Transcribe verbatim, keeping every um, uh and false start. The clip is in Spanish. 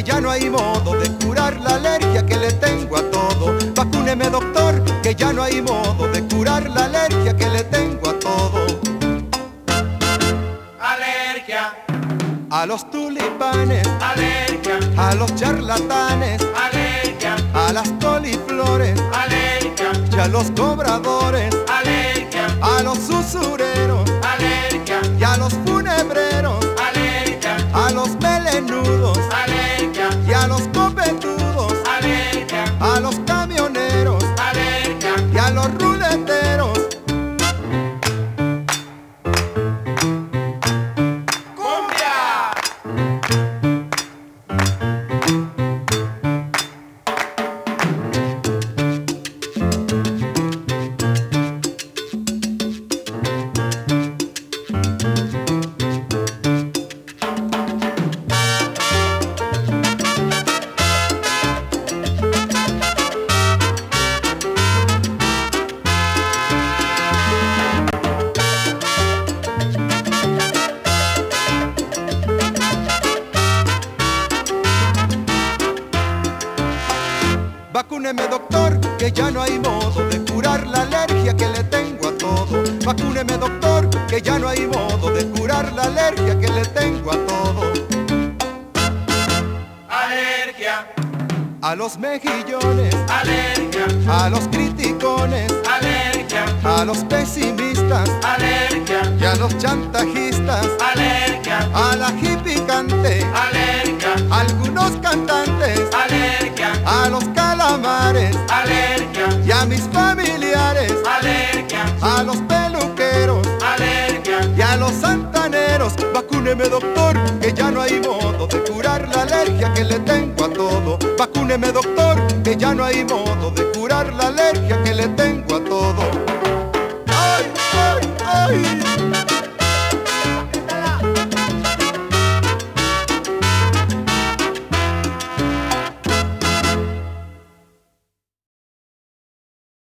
que ya no hay modo de curar la alergia que le tengo a todo. Vacúneme, doctor, que ya no hay modo de curar la alergia que le tengo a todo. Alergia a los tulipanes, alergia a los charlatanes, alergia a las coliflores, alergia y a los cobradores, alergia a los usureros, alergia y a los funebreros, alergia a los melenudos, alergia y a los copetudos, alergia a los camioneros, alergia y a los ruleteros. Vacúneme, doctor, que ya no hay modo de curar la alergia que le tengo a todo. Vacúneme, doctor, que ya no hay modo de curar la alergia que le tengo a todo. alergia A los mejillones, alergia a los criticones, alergia a los pesimistas alergia y a los chantajistas, alergia a la picante, alergia a algunos cantantes, alergia a los calamares alergia y a mis familiares, alergia a los peluqueros alergia y a los santaneros. Vacúneme, doctor, que ya no hay modo de curar la alergia que le tengo a todo. Vacúneme, doctor, que ya no hay modo de curar la alergia que le tengo a todo. ¡Ay, ay, ay!